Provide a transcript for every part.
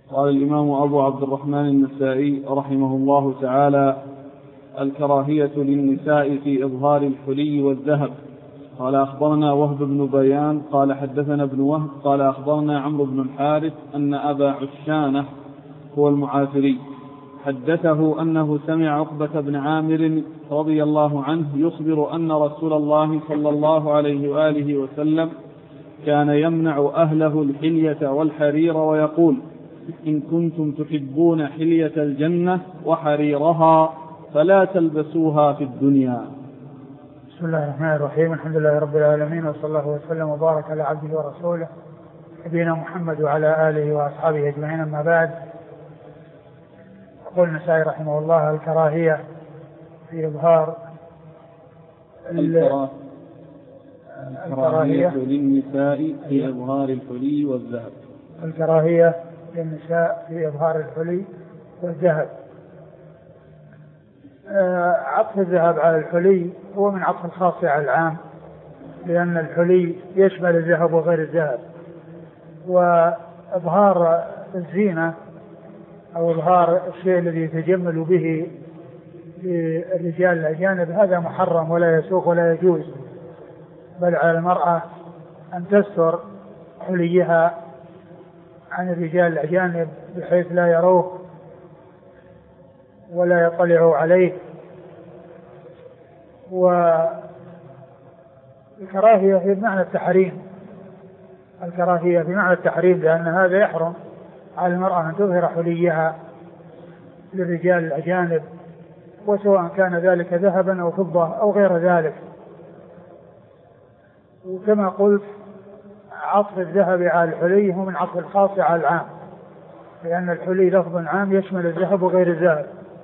قال الإمام أبو عبد الرحمن النسائي رحمه الله تعالى: الكراهية للنساء في إظهار الحلي والذهب. قال أخبرنا وهب بن بيان قال حدثنا ابن وهب قال أخبرنا عمرو بن الحارث أن أبا عشانة هو المعافري حدثه أنه سمع عقبة بن عامر رضي الله عنه يخبر أن رسول الله صلى الله عليه وآله وسلم كان يمنع أهله الحلية والحرير ويقول: إن كنتم تحبون حلية الجنة وحريرها فلا تلبسوها في الدنيا. بسم الله الرحمن الرحيم. الحمد لله رب العالمين، وصلى الله وسلم وبارك على عبده ورسوله نبينا محمد وعلى آله وأصحابه أجمعين. أما بعد، يقول النسائي رحمه الله: الكراهية في إظهار الكراهية للنساء في إظهار الحلي والذهب. الكراهية للنساء في إظهار الحلي والذهب. عطف الذهب على الحلي هو من عطف الخاص على العام، لأن الحلي يشمل الذهب وغير الذهب، وإظهار الزينة أو إظهار الشيء الذي يتجمل به للرجال الأجانب هذا محرم ولا يسوق ولا يجوز، بل على المرأة أن تستر حليها عن الرجال الأجانب بحيث لا يروه ولا يطلعوا عليه. والكراهية هي بمعنى التحريم، الكراهية بمعنى التحريم، لأن هذا يحرم على المرأة أن تظهر حليها للرجال الأجانب، وسواء كان ذلك ذهبا أو فضة أو غير ذلك. وكما قلت، عطف الذهب على الحلي هو من عطف الخاص على العام، لأن الحلي لفظ عام يشمل الذهب وغير الذهب.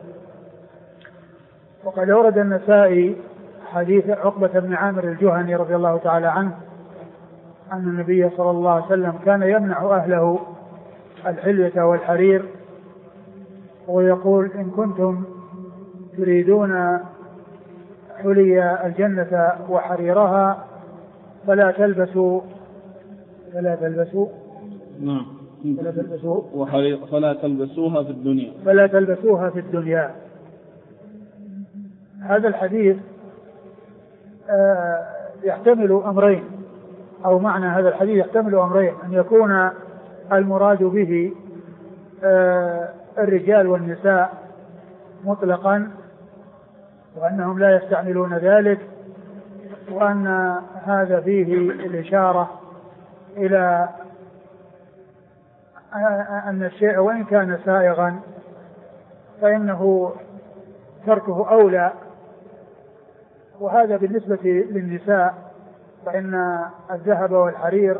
وقد أورد النسائي حديث عقبة بن عامر الجهني رضي الله تعالى عنه أن النبي صلى الله عليه وسلم كان يمنع أهله الحلية والحرير ويقول: إن كنتم تريدون حلي الجنة وحريرها فلا تلبسوا فلا تلبسوها في الدنيا. فلا تلبسوها في الدنيا. هذا الحديث يحتمل أمرين، أو معنى هذا الحديث يحتمل أمرين: أن يكون المراد به الرجال والنساء مطلقا وأنهم لا يستعملون ذلك، وأن هذا فيه الإشارة إلى أن الشيء وإن كان سائغا فإنه تركه أولى. وهذا بالنسبة للنساء، فإن الذهب والحرير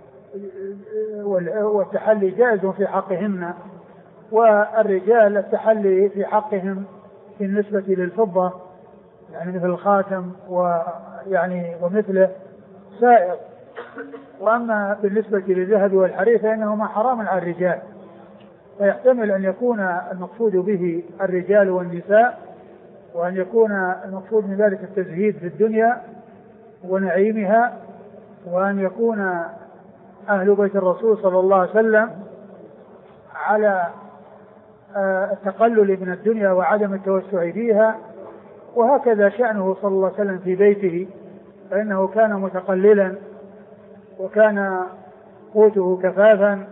والتحلي جائز في حقهن، والرجال التحلي في حقهم بالنسبة للفضة يعني مثل الخاتم ومثله سائغ. وأما بالنسبة للذهب والحرير فإنهما حرام على الرجال، فيحتمل أن يكون المقصود به الرجال والنساء، وأن يكون المقصود من ذلك التزهيد في الدنيا ونعيمها، وأن يكون أهل بيت الرسول صلى الله عليه وسلم على التقلل من الدنيا وعدم التوسع فيها. وهكذا شأنه صلى الله عليه وسلم في بيته، فإنه كان متقللا وكان قوته كفافا.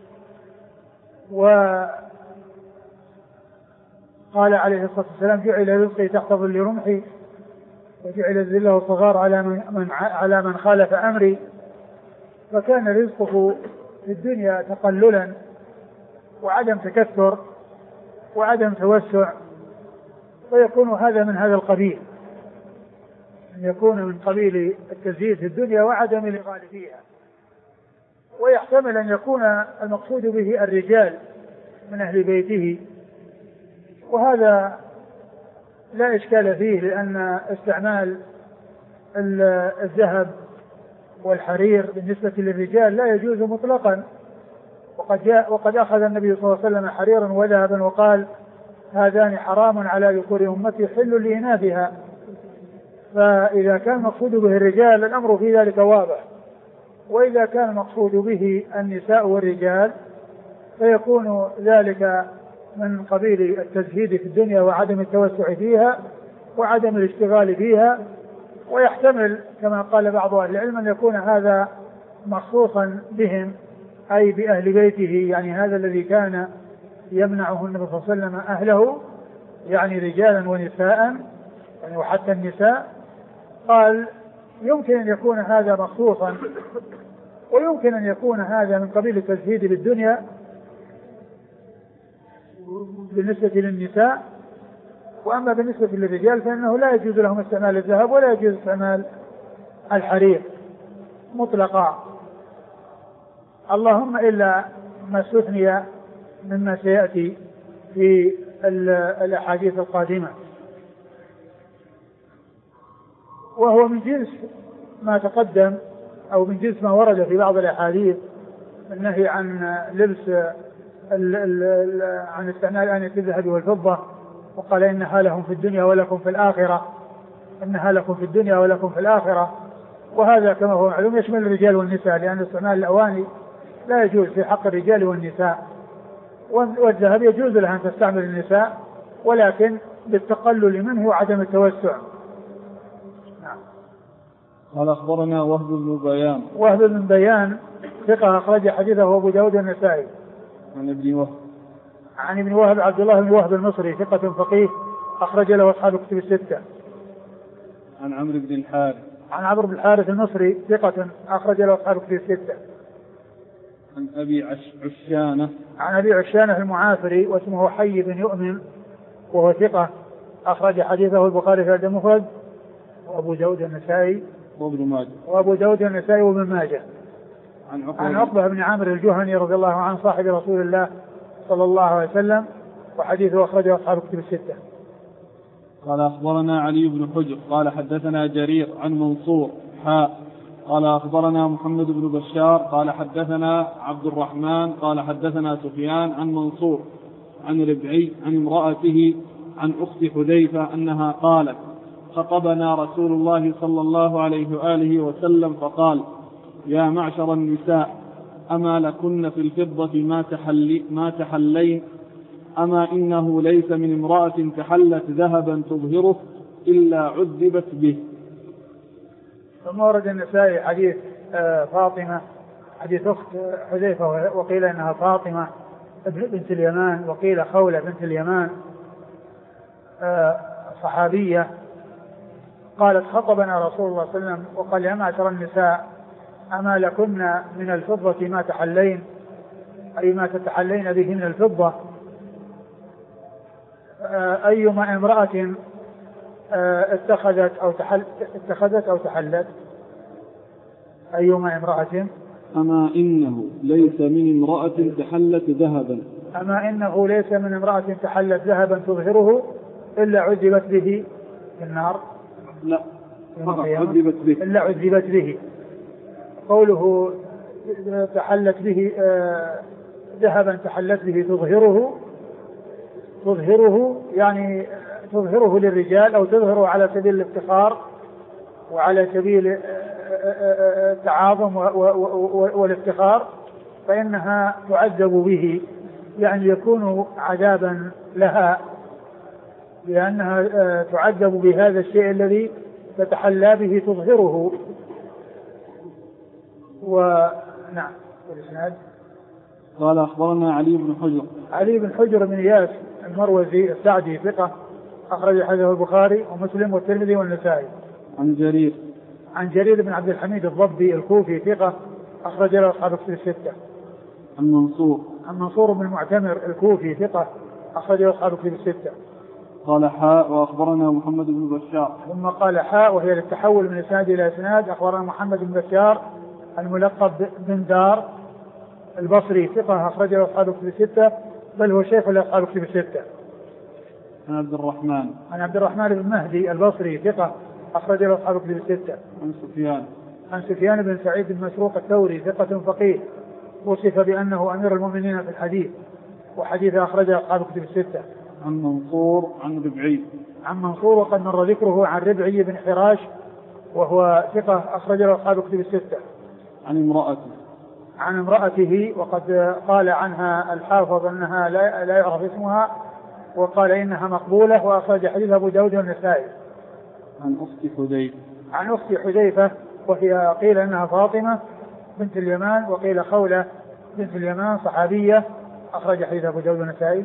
وقال عليه الصلاة والسلام: جعل رزقي تحت ظل رمحي وجعل الذل والصغار على من خالف أمري. فكان رزقه في الدنيا تقللا وعدم تكثر وعدم توسع، ويكون هذا من هذا القبيل، أن يكون من قبيل التزهيد في الدنيا وعدم الإغال فيها. ويحتمل أن يكون المقصود به الرجال من أهل بيته، وهذا لا إشكال فيه، لأن استعمال الذهب والحرير بالنسبة للرجال لا يجوز مطلقا. وقد أخذ النبي صلى الله عليه وسلم حريرا وذهبا وقال: هذان حرام على ذكور أمتي حل لإناثها. فإذا كان المقصود به الرجال الأمر في ذلك واضح، وإذا كان المقصود به النساء والرجال فيكون ذلك من قبيل التزهيد في الدنيا وعدم التوسع فيها وعدم الاشتغال فيها. ويحتمل كما قال بعض أهل العلم أن يكون هذا مخصوصا بهم أي بأهل بيته، يعني هذا الذي كان يمنعه النبي صلى الله عليه وسلم أهله، يعني رجالا ونساء يعني وحتى النساء. قال يمكن أن يكون هذا مخصوصا، ويمكن أن يكون هذا من قبيل التزهيد بالدنيا بالنسبة للنساء. وأما بالنسبة للرجال فإنه لا يجوز لهم استعمال الذهب ولا يجوز استعمال الحرير مطلقا، اللهم إلا ما استثني مما سيأتي في الأحاديث القادمة، وهو من جنس ما تقدم أو من جنس ما ورد في بعض الأحاديث النهي عن لبس عن استعمال آنية الذهب والفضة، وقال إنها لهم في الدنيا ولكم في الآخرة، إنها لكم في الدنيا ولكم في الآخرة. وهذا كما هو معلوم يشمل الرجال والنساء، لأن استعمال الأواني لا يجوز في حق الرجال والنساء، والذهب يجوز لها أن تستعمل النساء ولكن بالتقلل منه وعدم التوسع. نعم. قال أخبرنا وهب بن بيان. وهب بن بيان ثقة أخرج حديثه أبو داود النسائي. عن ابن وهب. عن ابن وهب عبد الله بن وهب المصري ثقة فقيه أخرج له أصحاب الكتب الستة. عن عمرو بن الحارث. عن عمرو بن الحارث المصري ثقة أخرج له أصحاب الكتب الستة. عن أبي عشانة. عن أبي عشانة المعافري واسمه حي بن يؤمن وهو ثقة أخرج حديثه البخاري في الأدب المفرد وأبو داود النسائي وأبو داود النسائي وابن ماجه. عن عقبة بن عامر الجهني رضي الله عنه صاحب رسول الله صلى الله عليه وسلم وحديثه أخرجه أصحاب الكتب الستة. قال أخبرنا علي بن حجر قال حدثنا جرير عن منصور قال أخبرنا محمد بن بشار قال حدثنا عبد الرحمن قال حدثنا سفيان عن منصور عن ربعي عن امرأته عن أخت حذيفة أنها قالت خطبنا رسول الله صلى الله عليه وآله وسلم فقال يا معشر النساء أما لكن في الفضة ما تحلين أما إنه ليس من امرأة تحلت ذهبا تظهره إلا عذبت به. ثم ورد النسائي حديث فاطمة حديث أخت حذيفة وقيل إنها فاطمة بنت اليمان وقيل خولة بنت اليمان صحابية قالت خطبنا رسول الله صلى الله عليه وسلم وقال يا معشر النساء أما لكن من الفضة ما تحلين أي ما تتحلين به من الفضة أيما امرأة اتخذت أو تحلت أيما امرأة أما إنه ليس من امرأة تحلت ذهبا أما إنه ليس من امرأة تحلت ذهبا تظهره إلا عذبت به في النار لا عذبت به إلا عذبت به. قوله تحلت به ذهبا تحلت به تظهره يعني تظهره للرجال أو تظهره على سبيل الافتخار وعلى سبيل التعاظم والافتخار فإنها تعذب به يعني يكون عذابا لها لأنها تعذب بهذا الشيء الذي تتحلى به تظهره. ونعم. والإسناد قال أخبرنا علي بن حجر بن إياس المروزي السعدي ثقة أخرج حديثه البخاري ومسلم والترمذي والنسائي. عن جرير بن عبد الحميد الضبي الكوفي ثقة أخرج له أصحاب الكتب الستة. عن منصور بن المعتمر الكوفي ثقة أخرج له أصحاب الكتب الستة. قال وأخبرنا محمد بن بشار ثم قال وهي للتحول من إسناد إلى إسناد. أخبرنا محمد بن بشار الملقب بن دار البصري ثقة أخرج له أصحاب الكتب الستة بل هو شيخ لأصحاب الكتب الستة. عن عبد الرحمن بن مهدي البصري ثقة أخرج له أصحاب الكتب الستة. عن سفيان بن سعيد بن مسروق الثوري ثقة فقيه وصف بأنه أمير المؤمنين في الحديث وحديث أخرجه أصحاب الكتب الستة. عن منصور وقد مر ذكره عن ربعي بن حراش وهو ثقة أخرج له أصحاب الكتب الستة. عن امرأته، وقد قال عنها الحافظ أنها لا يعرف اسمها، وقال إنها مقبولة، وأخرج حديث أبو داود والنسائي. عن أخت حذيفة وهي قيل أنها فاطمة بنت اليمان، وقيل خولة بنت اليمان صحابية، أخرج حديث أبو داود والنسائي.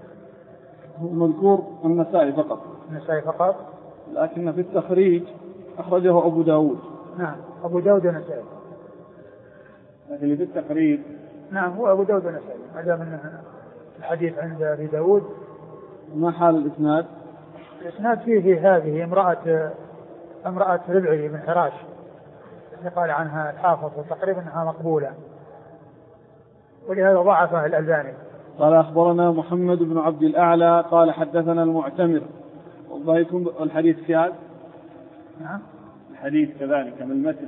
مذكور النسائي فقط، لكن في التخريج أخرجه أبو داود. نعم أبو داود والنسائي، لكن في التخريج نعم هو أبو داود والنسائي، ما دام أن الحديث عند أبي داود. ما حال الإسناد؟ الإسناد فيه هذه امرأة ربعي بن حراش قال عنها الحافظ وتقريبا أنها مقبولة، ولهذا ضعفها الألباني. قال أخبرنا محمد بن عبد الأعلى قال حدثنا المعتمر. وضعيكم الحديث شاذ؟ نعم الحديث كذلك من المتن،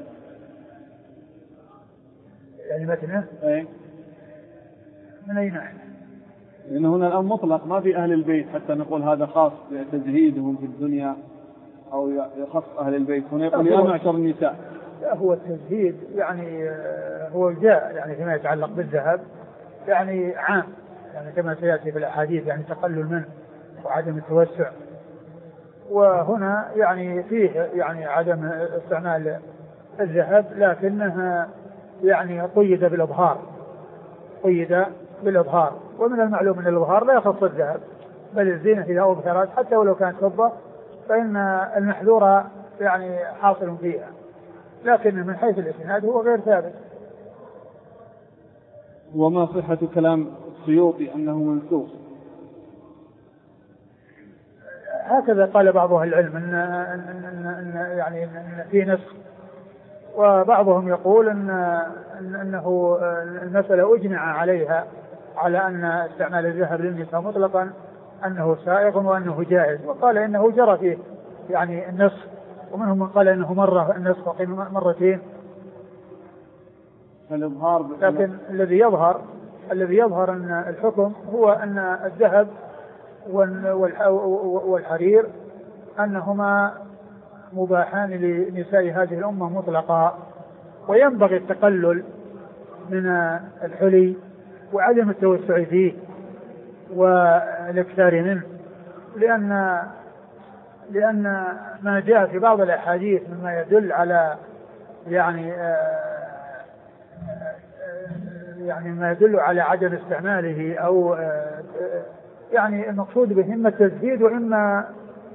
يعني متنه؟ أي من أي ناحية؟ لأن هنا الآن مطلق، ما في أهل البيت حتى نقول هذا خاص بتزهيدهم في الدنيا أو يخص أهل البيت. هنا يقول يا معشر النساء. لا هو التزهيد يعني هو جاء يعني فيما يتعلق بالذهب يعني عام، يعني كما سيأتي في الأحاديث، يعني تقلل منه وعدم التوسع. وهنا يعني فيه يعني عدم استعمال الذهب، لكنها يعني قيد بالإظهار، ومن المعلوم أن الإظهار لا يخص الذهب، بل الزينة إذا أظهرت حتى ولو كانت فضة فإن المحذور يعني حاصل فيها، لكن من حيث الإسناد هو غير ثابت. وما صحة كلام السيوطي أنه منسوخ؟ هكذا قال بعض أهل العلم إن في نسخ، وبعضهم يقول أنه المسألة أجمع عليها على أن استعمال الذهب للنساء مطلقا أنه سائغ وأنه جائز، وقال إنه جرى فيه يعني النسخ، ومنهم من قال إنه مرة النسخ وقيل مرتين. لكن الذي يظهر أن الحكم هو أن الذهب والحرير أنهما مباحان لنساء هذه الأمة مطلقا، وينبغي التقلل من الحلي وعدم التوسع فيه والاكثار منه، لأن ما جاء في بعض الأحاديث مما يدل على يعني ما يدل على عدم استعماله أو يعني المقصود به إما التزهيد وإما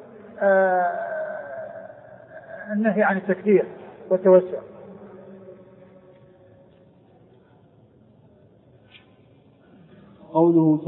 النهي عن التكثير والتوسع. قوله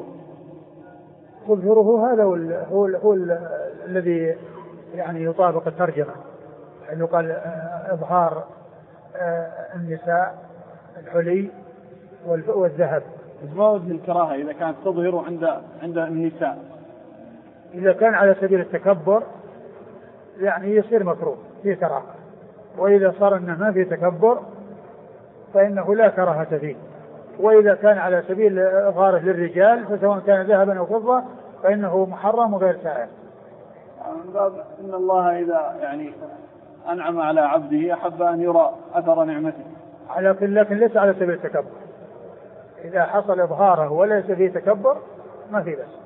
تظهره هذا هو الذي يعني يطابق الترجمة، يعني يقال إظهار النساء الحلي والذهب. ما وجه الكراهة إذا كانت تظهر عند النساء؟ إذا كان على سبيل التكبر يعني يصير مكروه فيه كراهة، وإذا صار أنه ما فيه تكبر فإنه لا كراهة فيه، وإذا كان على سبيل إظهاره للرجال فسواء كان ذهبا أو فضة فإنه محرم وغير سائغ. إن الله إذا يعني أنعم على عبده أحب أن يرى أثر نعمته، لكن ليس على سبيل التكبر. إذا حصل إظهاره وليس فيه تكبر ما في بس.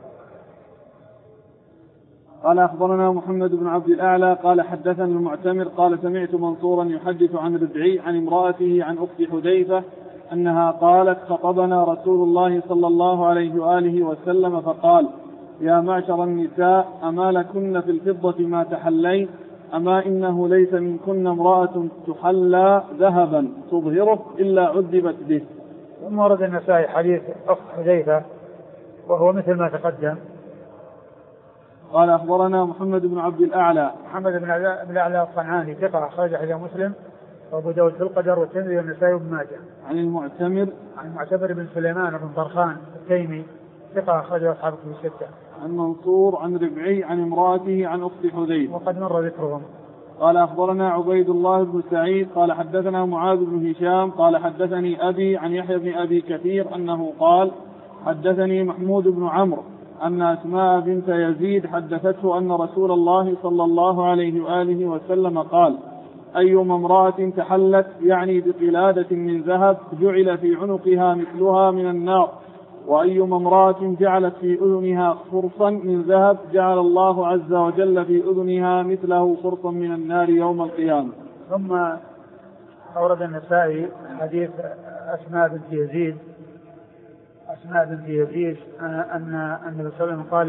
قال أخبرنا محمد بن عبد الأعلى قال حدثنا المعتمر قال سمعت منصورا يحدث عن ربعي عن امرأته عن أخت حذيفة أنها قالت خطبنا رسول الله صلى الله عليه وآله وسلم فقال يا معشر النساء أما لكن في الفضة ما تحلين، أما إنه ليس منكن امرأة تحلى ذهبا تظهره إلا عذبت به. ثم ورد النسائي حديث أخت حذيفة وهو مثل ما تقدم. قال أخبرنا محمد بن عبد الأعلى. محمد بن الأعلى الصنعاني ثقة أخرج حديث مسلم وأبو داود في القدر والترمذي والنسائي وابن ماجه. عن المعتمر بن سليمان بن طرخان التيمي ثقة أخرج أصحاب الكتب الستة. عن منصور عن ربعي عن امرأته عن أخت حذيفة وقد مر ذكرهم. قال أخبرنا عبيد الله بن سعيد قال حدثنا معاذ بن هشام قال حدثني أبي عن يحيى بن أبي كثير أنه قال حدثني محمود بن عمرو أن أسماء بنت يزيد حدثته أن رسول الله صلى الله عليه وآله وسلم قال أيما امرأة تحلت يعني بقلادة من ذهب جعل في عنقها مثلها من النار، وأيما امرأة جعلت في أذنها خرصا من ذهب جعل الله عز وجل في أذنها مثله خرصا من النار يوم القيامة. ثم أورد النسائي حديث أسماء بنت يزيد أن النبي صلى الله عليه وسلم قال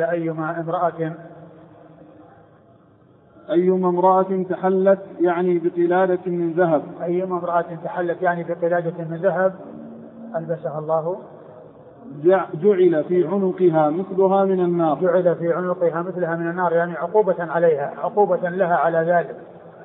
أيما امرأة تحلت يعني بقلادة من ذهب، أيما امرأة تحلت يعني بقلادة من ذهب ألبسها الله جعل في عنقها مثلها من النار، جعل في عنقها مثلها من النار يعني عقوبة عليها، عقوبة لها على ذلك.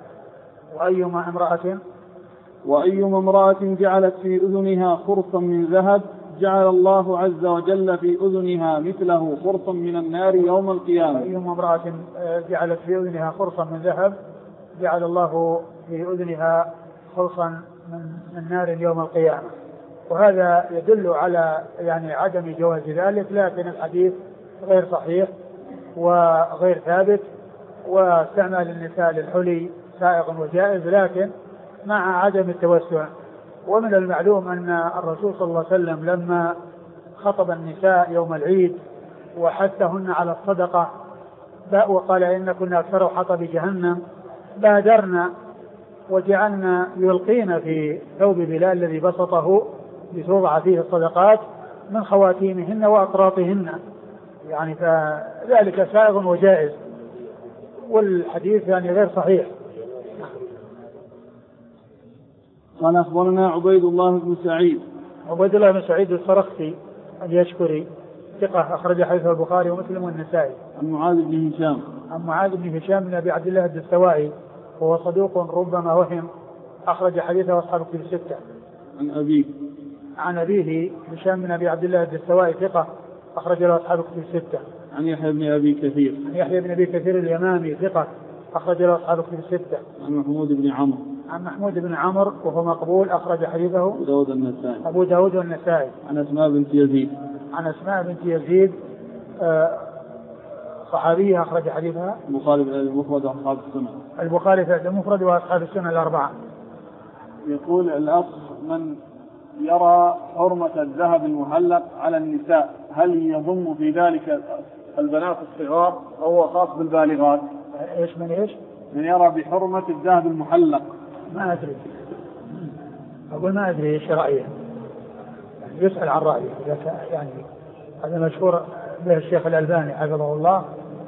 وأيما امرأة جعلت في أذنها خرصا من ذهب جعل الله عز وجل في أذنها مثله خرصا من النار يوم القيامة. أيما امرأة جعلت في أذنها خرصا من ذهب جعل الله في أذنها خرصا من النار يوم القيامة. وهذا يدل على يعني عدم جواز ذلك، لكن الحديث غير صحيح وغير ثابت، واستعمال النساء للحلي سائغ وجائز لكن مع عدم التوسع. ومن المعلوم أن الرسول صلى الله عليه وسلم لما خطب النساء يوم العيد وحثهن على الصدقة وقال إن كنا أكثر حطب جهنم بادرنا وجعلنا يلقين في ثوب بلال الذي بسطه لتوضع فيه الصدقات من خواتيمهن وأقراطهن، يعني فذلك سائغ وجائز، والحديث يعني غير صحيح. قال أخبرنا عبيد الله بن سعيد الفرختي اليشكري ثقة أخرج حديثه البخاري ومسلم والنسائي. عن معاذ بن هشام بن أبي عبد الله الدستوائي وهو صدوق ربما وهم، أخرج حديثه أصحاب الكتب الستة. عن أبيه هشام بن أبي عبد الله الدستوائي ثقة أخرج له أصحاب الكتب الستة. عن يحيى بن أبي كثير اليمامي ثقة أخرج له أصحاب الكتب الستة. عن محمود بن عمرو وهو مقبول أخرج حديثه أبو داود والنسائي. عن أسماء بنت يزيد صحابية أخرج حديثها البخاري في المفرد وأصحاب السنة الأربعة. يقول الأخ: من يرى حرمة الذهب المحلق على النساء هل يضم في ذلك البنات الصغار أو هو خاص بالبالغات؟ من يرى بحرمة الذهب المحلق؟ ما أدري إيش رأيه، يعني يسأل عن رأيه، يعني هذا مشهور به الشيخ الألباني حفظه الله،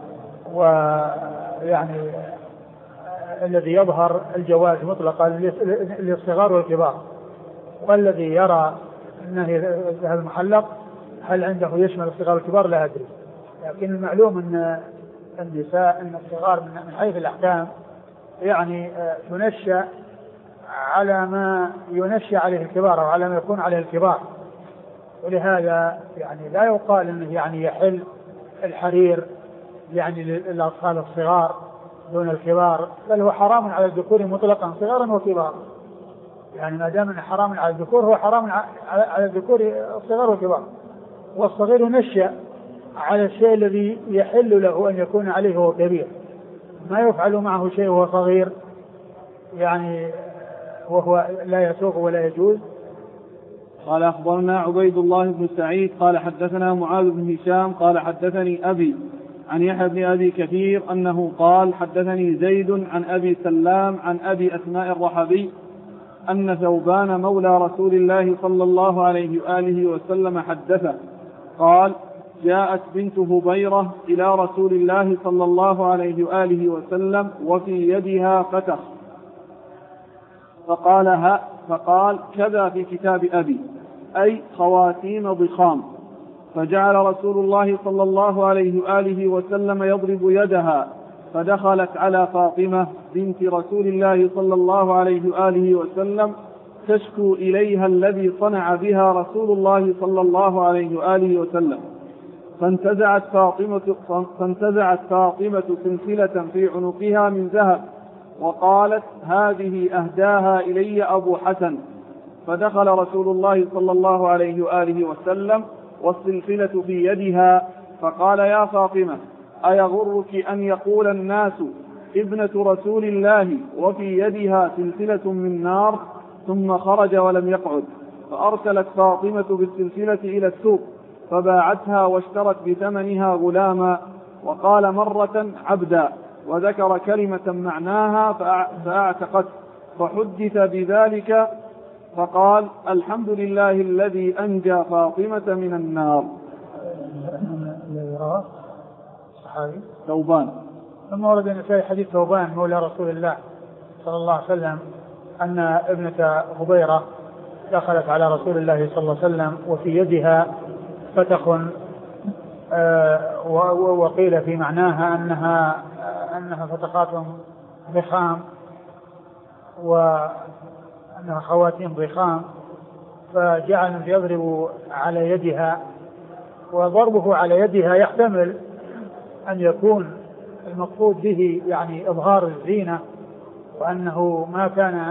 ويعني الذي يظهر الجواز مطلقا للصغار والكبار، والذي يرى أنه الذهب المحلق هل عنده يشمل الصغار والكبار لا أدري، لكن المعلوم أن النساء أن الصغار من حيث الأحكام يعني تنشأ على ما ينشأ عليه الكبار أو على ما يكون عليه الكبار، ولهذا يعني لا يقال أنه يعني يحل الحرير يعني للأطفال الصغار دون الكبار، بل هو حرام على الذكور مطلقا صغارا وكبارا، يعني ما دام أنه حرام على الذكور هو حرام على الذكور الصغار والكبار، والصغير نشأ على الشيء الذي يحل له أن يكون عليه وهو كبير، ما يفعل معه شيء وهو صغير يعني وهو لا يسوق ولا يجوز. قال أخبرنا عبيد الله بن سعيد قال حدثنا معاذ بن هشام قال حدثني أبي عن يحيى بن أبي كثير أنه قال حدثني زيد عن أبي سلام عن أبي أسماء الرحبي أن ثوبان مولى رسول الله صلى الله عليه وآله وسلم حدثه قال: جاءت بنت هبيرة إلى رسول الله صلى الله عليه وآله وسلم وفي يدها فتخ، فقال: كذا في كتاب أبي، أي خواتيم ضخام. فجعل رسول الله صلى الله عليه وآله وسلم يضرب يدها، فدخلت على فاطمة بنت رسول الله صلى الله عليه وآله وسلم تشكو إليها الذي صنع بها رسول الله صلى الله عليه وآله وسلم، فانتزعت فاطمة سلسلة في عنقها من ذهب وقالت: هذه أهداها إلي أبو حسن. فدخل رسول الله صلى الله عليه وآله وسلم والسلسلة في يدها، فقال: يا فاطمة، أيغرك أن يقول الناس ابنة رسول الله وفي يدها سلسلة من نار، ثم خرج ولم يقعد، فأرسلت فاطمة بالسلسلة إلى السوق فباعتها واشترت بثمنها غلاما، وقال مرة عبدا، وذكر كلمة معناها فأعتقت، فحدث بذلك فقال الحمد لله الذي أنجى فاطمة من النار. صحابي ثوبان. ثم ورد النسائي حديث ثوبان مولى رسول الله صلى الله عليه وسلم أن ابنة هبيرة دخلت على رسول الله صلى الله عليه وسلم وفي يدها فتخ، وقيل في معناها أنها فتقات ضخام، وأنها خواتيم ضخام، فجعل يضرب على يدها، وضربه على يدها يحتمل أن يكون المقصود به يعني إظهار الزينة، وأنه ما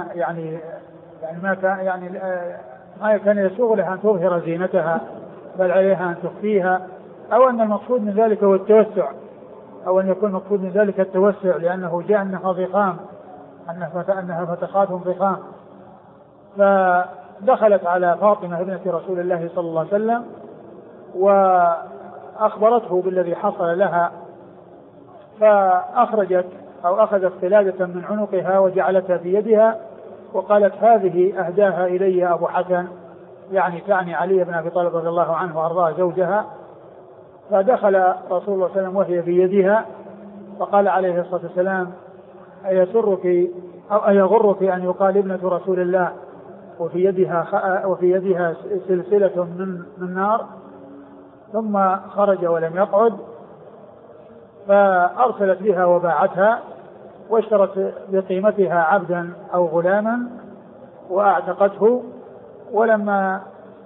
كان يسوغ لها أن تظهر زينتها، بل عليها أن تخفيها، أو أن المقصود من ذلك هو التوسع، أو أن يكون المقصود من ذلك التوسع، لأنه جاء أنها ضخام، أنها فتقات ضخام. فدخلت على فاطمة ابنة رسول الله صلى الله عليه وسلم وأخبرته بالذي حصل لها، فأخرجت أو أخذت قلادة من عنقها وجعلتها في يدها وقالت هذه أهداها إلي أبو حسن، يعني تعني علي بن أبي طالب رضي الله عنه وأرضاه زوجها. فدخل رسول الله صلى الله عليه وسلم وهي في يدها، فقال عليه الصلاة والسلام أيسرك أو أيغرك أن يقال ابنة رسول الله وفي يدها سلسلة من نار؟ ثم خرج ولم يقعد، فأرسلت بها وباعتها واشترت بقيمتها عبدا أو غلاما وأعتقته. ولما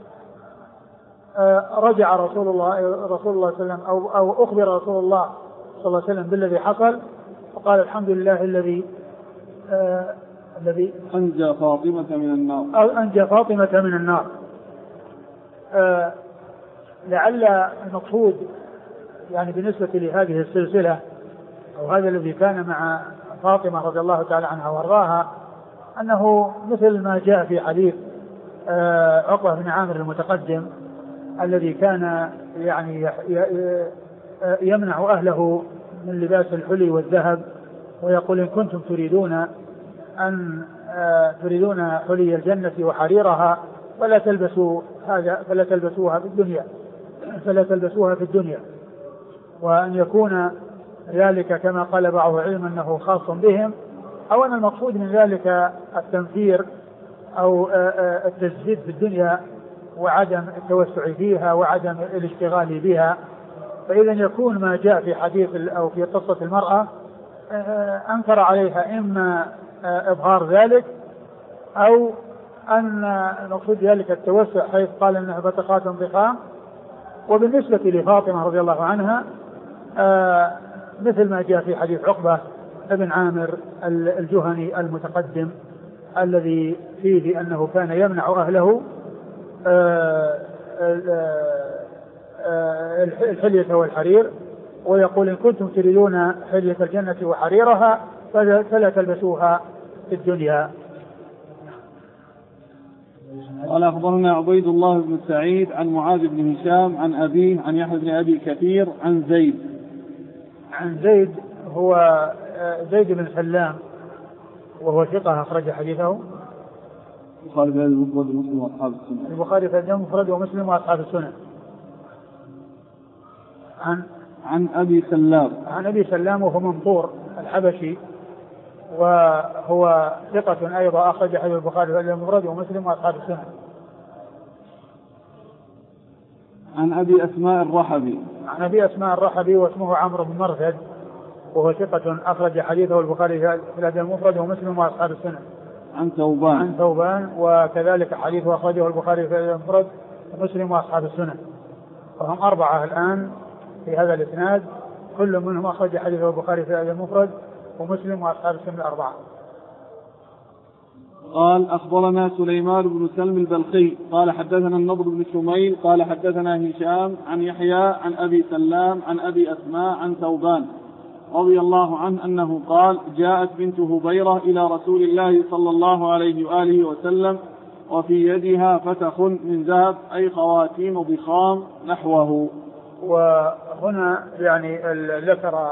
رجع رسول الله صلى الله عليه وسلم أو أخبر رسول الله صلى الله عليه وسلم بالذي حصل، فقال الحمد لله الذي أنجى فاطمة من النار، أو أنجى فاطمة من النار. لعل المقصود يعني بالنسبة لهذه السلسلة أو هذا الذي كان مع فاطمة رضي الله تعالى عنها وارضاها، أنه مثل ما جاء في حديث عقبة بن عامر المتقدم الذي كان يعني يمنع أهله من لباس الحلي والذهب، ويقول إن كنتم تريدون حلي الجنة وحريرها فلا تلبسوها في الدنيا، وأن يكون ذلك كما قال بعض العلم أنه خاص بهم، أو أن المقصود من ذلك التنفير أو التزهيد في الدنيا وعدم التوسع فيها وعدم الاشتغال بها. فإذا يكون ما جاء في حديث أو في قصة المرأة أنكر عليها إما إظهار ذلك أو أن المقصود ذلك التوسع، حيث قال أنها فتقات ضخام. وبالنسبة لفاطمة رضي الله عنها مثل ما جاء في حديث عقبة بن عامر الجهني المتقدم الذي فيه أنه كان يمنع أهله الحلية والحرير، ويقول إن كنتم تريدون حلية الجنة وحريرها فلا تلبسوها في الدنيا. قال أخبرنا عبيد الله بن سعيد عن معاذ بن هشام عن أبيه عن يحيى بن أبي كثير عن زيد هو زيد بن سلام وهو ثقة أخرج حديثه البخاري في المفرد ومسلم وأصحاب السنن. البخاري في المفرد ومسلم وأصحاب السنن. عن أبي سلام. عن أبي سلام وهو منصور الحبشي، وهو ثقة أيضا أخرج حديث البخاري في المفرد ومسلم وأصحاب السنن. عن أبي أسماء الرحبي. عن أبي أسماء الرحبي واسمه عمرو بن مرثد، وهو ثقة أخرج حديثه البخاري في الأدب المفرد ومسلم وأصحاب السنن. عن ثوبان وكذلك حديثه أخرجه البخاري في الأدب المفرد ومسلم وأصحاب السنن. وهم أربعة الآن في هذا الإسناد، كل منهم أخرج حديثه البخاري في الأدب المفرد ومسلم وأصحاب السنن الأربعة. قال أخبرنا سليمان بن سلم البلخي قال حدثنا النضر بن شميل قال حدثنا هشام عن يحيى عن أبي سلام عن أبي أسماء عن ثوبان رضي الله عنه أنه قال: جاءت بنت هبيرة إلى رسول الله صلى الله عليه وآله وسلم وفي يدها فتخ من ذهب، أي خواتيم ضخام نحوه. وهنا يعني ذكر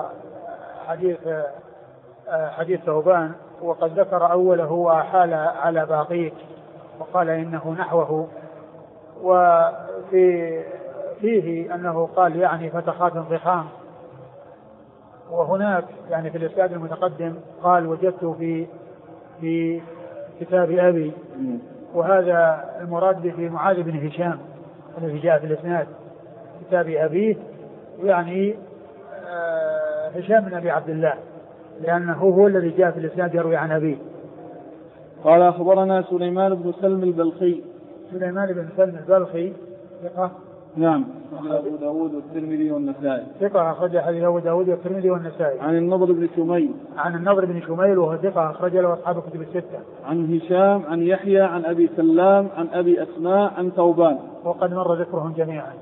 حديث ثوبان، وقد ذكر أوله وحال على باقيه وقال إنه نحوه، وفيه أنه قال يعني فتخات ضخام. وهناك يعني في الإسناد المتقدم قال: وجدت في كتاب أبي، وهذا المراد به معاذ بن هشام الذي جاء في الإسناد كتاب أبيه، يعني هشام بن أبي عبد الله، لأنه هو الذي جاء في الإسناد يروي عن أبيه. قال: أخبرنا سليمان بن سلم البلخي. سليمان بن سلم البلخي ثقة. نعم، أبو داود والترمذي والنسائي. ثقة أخرج حديث أبو داود والترمذي والنسائي. عن النضر بن شميل. عن النضر بن شميل وهو ثقة أخرج له أصحاب الكتب الستة. عن هشام عن يحيى عن أبي سلام عن أبي أسماء عن ثوبان، وقد مر ذكرهم جميعا.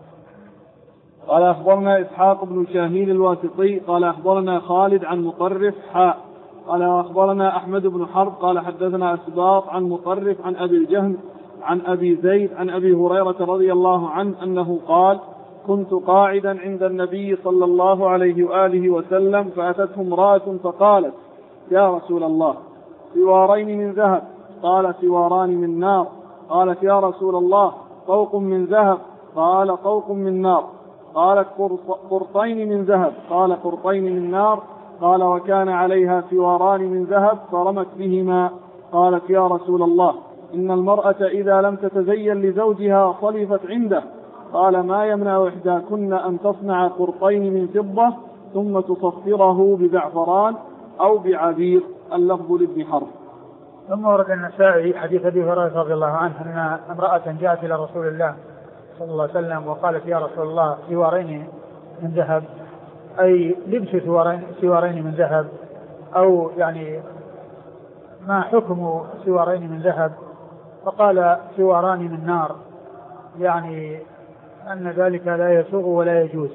قال: أخبرنا إسحاق بن شاهين الواسطي قال: أخبرنا خالد عن مطرف قال: أخبرنا أحمد بن حرب قال: حدثنا أسباط عن مطرف عن أبي الجهم عن أبي زيد عن أبي هريرة رضي الله عنه أنه قال: كنت قاعدا عند النبي صلى الله عليه وآله وسلم فأتته امرأة فقالت: يا رسول الله، سوارين من ذهب. قال: سواران من نار. قالت: يا رسول الله، طوق من ذهب. قال: طوق من نار. قالت: قرطين من ذهب. قال: قرطين من نار. قال: وكان عليها سواران من ذهب فرمت بهما. قالت: يا رسول الله، إن المرأة إذا لم تتزين لزوجها صلفت عنده. قال: ما يمنع إحداكن أن تصنع قرطين من فضة ثم تصفره بزعفران أو بعبير. اللفظ لابن حرب. ثم ورد النسائي حديث أبي هريرة رضي الله عنه أن امرأة جاءت إلى رسول الله صلى الله عليه وسلم وقالت: يا رسول الله، سوارين من ذهب، أي لبس سوارين من ذهب، أو يعني ما حكم سوارين من ذهب؟ فقال: سواران من نار، يعني أن ذلك لا يسوغ ولا يجوز.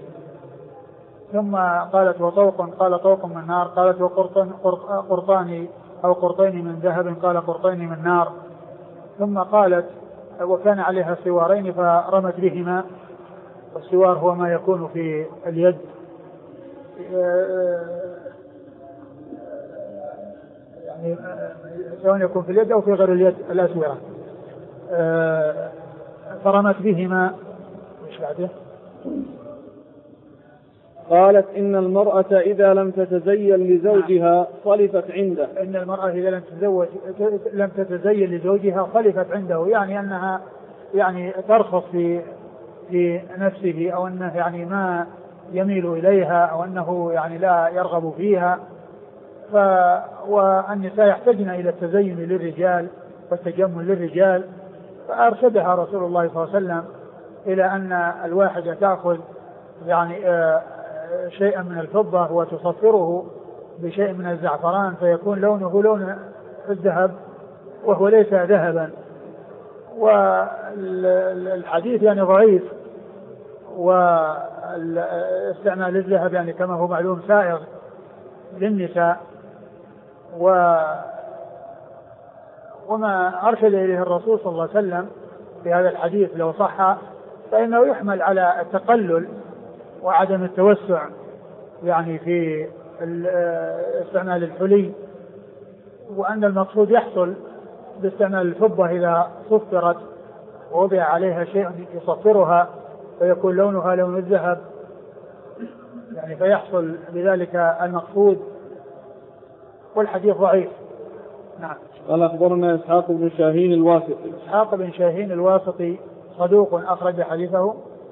ثم قالت: وطوق؟ قال: طوق من نار. قالت: وقرطان أو قرطين من ذهب؟ قال: قرطين من نار. ثم قالت: وكان عليها سوارين فرمت بهما. والسوار هو ما يكون في اليد، يعني سواء يكون في اليد أو في غير اليد الأسورة. فرمت بهما. مش بعده؟ قالت: إن المرأة إذا لم تتزين لزوجها صلفت عنده. إن المرأة إذا لم تتزين لزوجها صلفت عنده، يعني أنها يعني ترخص في نفسه، أو أنه يعني ما يميل إليها، أو أنه يعني لا يرغب فيها. والنساء يحتاجن إلى التزين للرجال والتجمل للرجال، فأرشدها رسول الله صلى الله عليه وسلم إلى أن الواحدة تأخذ يعني شيئا من الفضة وتصفره بشيء من الزعفران فيكون لونه لون الذهب وهو ليس ذهبا. والحديث يعني ضعيف، واستعمال الذهب يعني كما هو معلوم سائغ للنساء. وما أرشد إليه الرسول صلى الله عليه وسلم في هذا الحديث لو صح فإنه يحمل على التقلل وعدم التوسع يعني في استعمال الحلي، وأن المقصود يحصل باستعمال الفضة إذا صفرت ووضع عليها شيء يصفرها فيكون لونها لون الذهب، يعني فيحصل بذلك المقصود. والحديث ضعيف. نعم. قال: أخبرنا إسحاق بن شاهين الواسطي. إسحاق بن شاهين الواسطي صدوق أخرج حديثه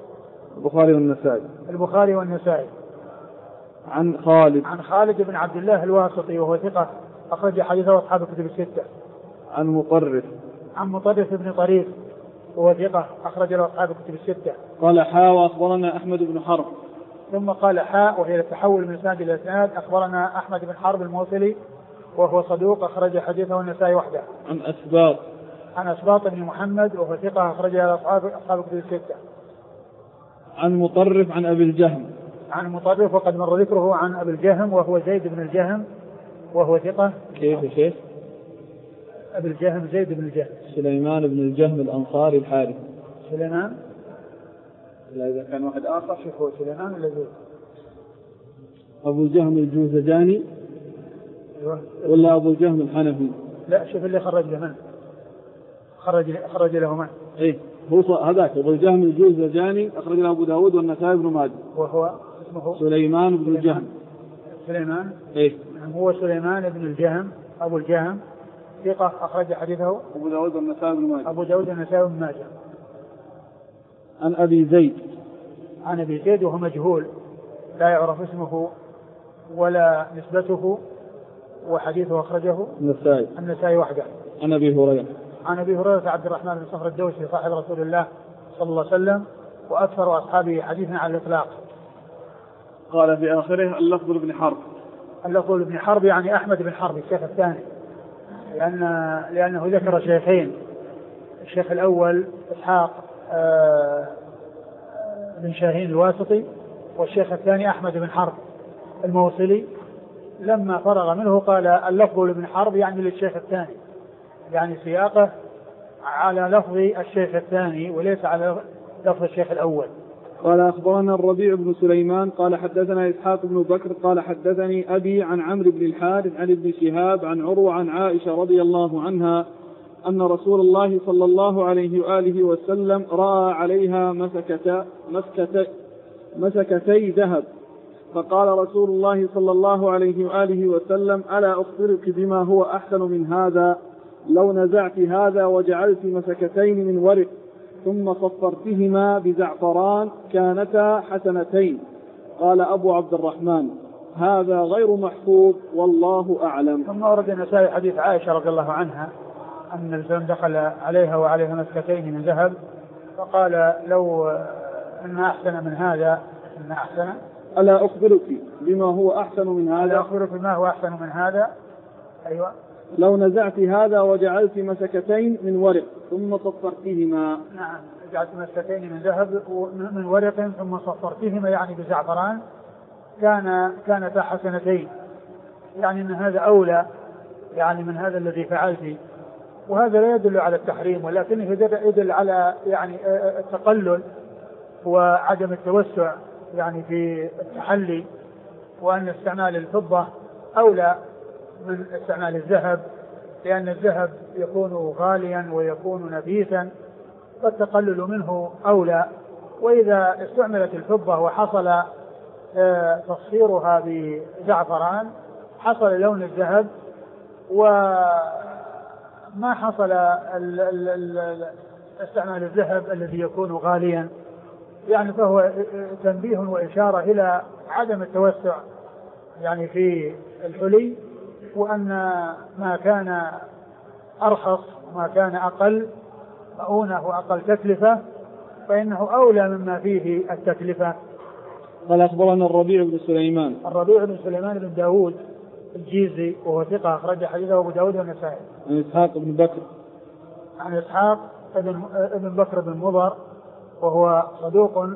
البخاري والنسائي. عن خالد بن عبد الله الواسطي وهو ثقة أخرج حديثه أصحاب الكتب الستة. عن مطرف بن طريف وهو ثقة أخرج له أصحاب الكتب الستة. قال: وأخبرنا أحمد بن حرب. ثم قال: وهي التحول من إسناد إلى إسناد. أخبرنا أحمد بن حرب الموصلي وهو صدوق أخرج حديثه النسائي وحده. عن أسباط بن محمد وهو ثقة أخرج له أصحاب الكتب الستة. عن مطرف عن أبي الجهم. عن المطرف وقد مر ذكره عن أبي الجهم وهو زيد بن الجهم وهو ثقة. كيف يا شيخ؟ أبي الجهم زيد بن الجهم. سليمان بن الجهم الأنصاري الحارث. سليمان؟ لا إذا كان واحد آخر. شوف هو سليمان ولا زيد؟ أبو الجهم الجوزجاني. أيوه. ولا أبو الجهم الحنفي؟ لا شوف اللي خرج له من؟ خرج له من؟ إيه هو هذاك أبو الجهم الجوزجاني أخرج له أبو داود والنسائي بن ماجه. وهو اسمه سليمان بن الجهم. سليمان. إيه هو سليمان بن الجهم أبو الجهم ثقة أخرج حديثه أبو داود والنسائي بن ماجه. أبو داود والنسائي بن ماجه. عن أبي زيد. عن أبي زيد وهو مجهول لا يعرف اسمه ولا نسبته وحديثه أخرجه النسائي وحده. عن أبي هريرة. عن أبي هريرة عبد الرحمن بن صخر الدوسي صاحب رسول الله صلى الله عليه وسلم وأكثر أصحابه حديثا على الإطلاق. قال في آخره اللفظ بن حرب. اللفظ بن حرب يعني أحمد بن حرب الشيخ الثاني لأنه ذكر شيخين الشيخ الأول إسحاق بن شاهين الواسطي والشيخ الثاني أحمد بن حرب الموصلي. لما فرغ منه قال اللفظ لابن حرب يعني للشيخ الثاني يعني سياقه على لفظ الشيخ الثاني وليس على لفظ الشيخ الأول. قال أخبرنا الربيع بن سليمان قال حدثنا إسحاق بن بكر قال حدثني أبي عن عمرو بن الحارث عن ابن شهاب عن عروة عن عائشة رضي الله عنها أن رسول الله صلى الله عليه وآله وسلم رأى عليها مسكتي ذهب فقال رسول الله صلى الله عليه وآله وسلم ألا أخبرك بما هو أحسن من هذا لو نزعت هذا وجعلت مسكتين من ورق ثم صفرتهما بزعفران كانتا حسنتين. قال أبو عبد الرحمن هذا غير محفوظ والله أعلم. ثم ورد النسائي حديث عائشة رضي الله عنها أن الإنسان دخل عليها وعليها مسكتين من ذهب فقال لو أن أحسن من هذا أن أحسن ألا أخبرك بما هو أحسن من هذا. ألا أخبرك بما هو أحسن من هذا. أيوة. لو نزعت هذا وجعلت مسكتين من ورق ثم صفرتهما. نعم جعلت مسكتين من ذهب من ورق ثم صفرتهما يعني بزعفران كانتا حسنتين يعني أن هذا أولى يعني من هذا الذي فعلت. وهذا لا يدل على التحريم ولكنه يدل على يعني التقلل وعدم التوسع يعني في التحلي وأن استعمال الفضة أولى من استعمال الذهب لأن الذهب يكون غاليا ويكون نفيسا فالتقلل منه أولى. وإذا استعملت الفضة وحصل تصفيرها بزعفران حصل لون الذهب وما حصل استعمال الذهب الذي يكون غاليا يعني فهو تنبيه وإشارة إلى عدم التوسع يعني في الحلي وأن ما كان أرخص وما كان أقل مؤونة وأقل تكلفة فإنه أولى مما فيه التكلفة. قال أخبرنا الربيع بن سليمان. الربيع بن سليمان بن داود الجيزي وهو ثقة أخرج حديثه أبو داود والنسائي. عن إسحاق بن بكر. عن إسحاق ابن بكر بن مضر وهو صدوق.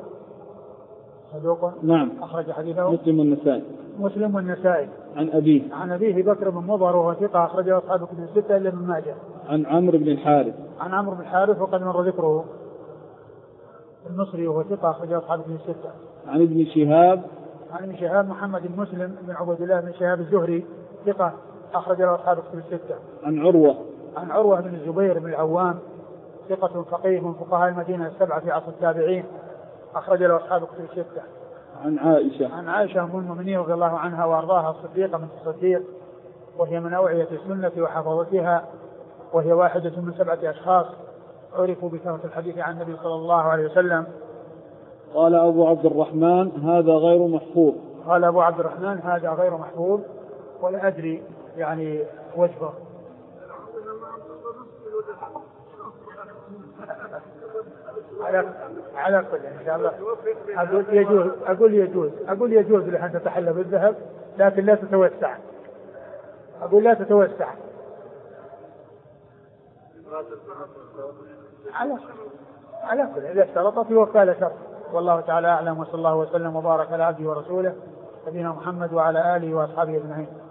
نعم أخرج حديثه مسلم والنسائي. عن أبيه بكر بن مضر وهو ثقة أخرجه أصحاب كتب الستة إلا ابن ماجه. عن عمرو بن الحارث وقد مر ذكره المصري وهو ثقة أخرجه أصحاب كتب الستة. عن ابن شهاب محمد بن مسلم بن عبد الله بن شهاب الزهري ثقة أخرجه أصحاب كتب الستة. عن عروة بن الزبير بن العوام ثقة فقيه من فقهاء المدينة السبعة في عصر التابعين أخرج له أصحاب كتب الستة. عن عائشة أم المؤمنين رضي الله عنها وأرضاها الصديقة بنت الصديق وهي من أوعية السنة وحفظتها وهي واحدة من 7 أشخاص عرفوا بكثرة الحديث عن النبي صلى الله عليه وسلم. قال أبو عبد الرحمن هذا غير محفوظ ولا أدري يعني وجهه. على كل إن شاء الله أقول يجوز لأن تتحلى بالذهب لكن لا تتوسع. على كل إذا اشترط في وكالة شرط والله تعالى أعلم، وصلى الله وسلم وبارك على عبده ورسوله نبينا محمد وعلى آله وأصحابه أجمعين.